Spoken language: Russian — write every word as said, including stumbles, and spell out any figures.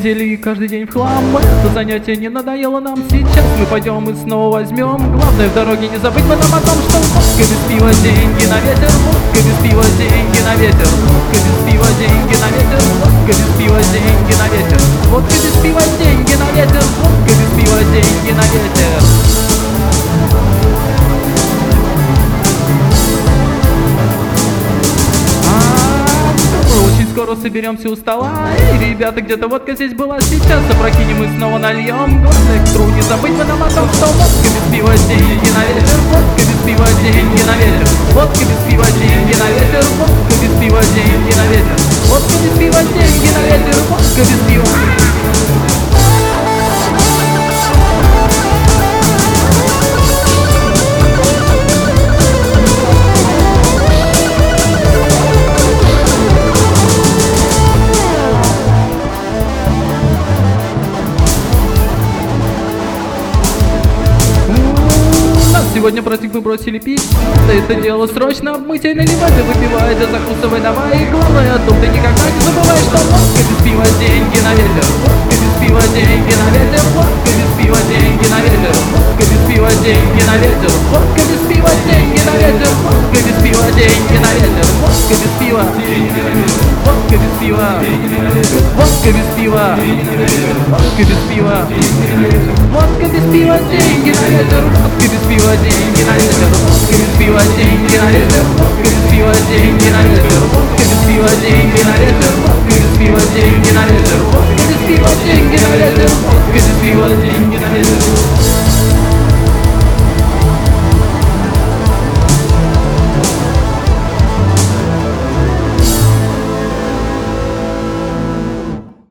недели каждый день в хлам. Это занятие не надоело нам. Сейчас мы пойдем и снова возьмем. Главное в дороге не забыть потом о том, что водка без пива, деньги на ветер. Водка без пива, деньги на ветер. Водка без пива, деньги на ветер. Водка без пива, деньги на ветер. Водка без пива, деньги на ветер. Водка без пива, деньги на ветер. Скоро соберемся у стола. Эй, ребята, где-то водка здесь была. Сейчас опрокинем и снова нальем. Главное к тру не забыть потом о том, что водка без пива, деньги на ветер. Водка без пива, деньги на ветер. Водка без пива, деньги на ветер. Водка без пива, деньги на ветер. Водка без пива, деньги на ветер. Водка без пива. Сегодня праздник мы бросили пить. Да это дело срочно обмыть и наливать. И выпивай, да закусывай давай. И главное, о том ты никогда не забывай, что водка без пива, деньги на ветер. Водка без пива, деньги на ветер. Водка без пива, деньги на ветер. Водка без пива, деньги на ветер. Водка без пива, деньги на ветер. Водка без пива, деньги на ветер. Водка без пива, водка без пива, водка без пива, водка без пива, водка без пива, деньги на ветер. Водка без пива, деньги на ветер. Водка без пива, деньги на ветер. Водка без пива, деньги на ветер. Водка без пива, деньги на ветер. Водка без пива, деньги на ветер. Водка без пива, деньги на ветер. Водка без пива, деньги на ветер.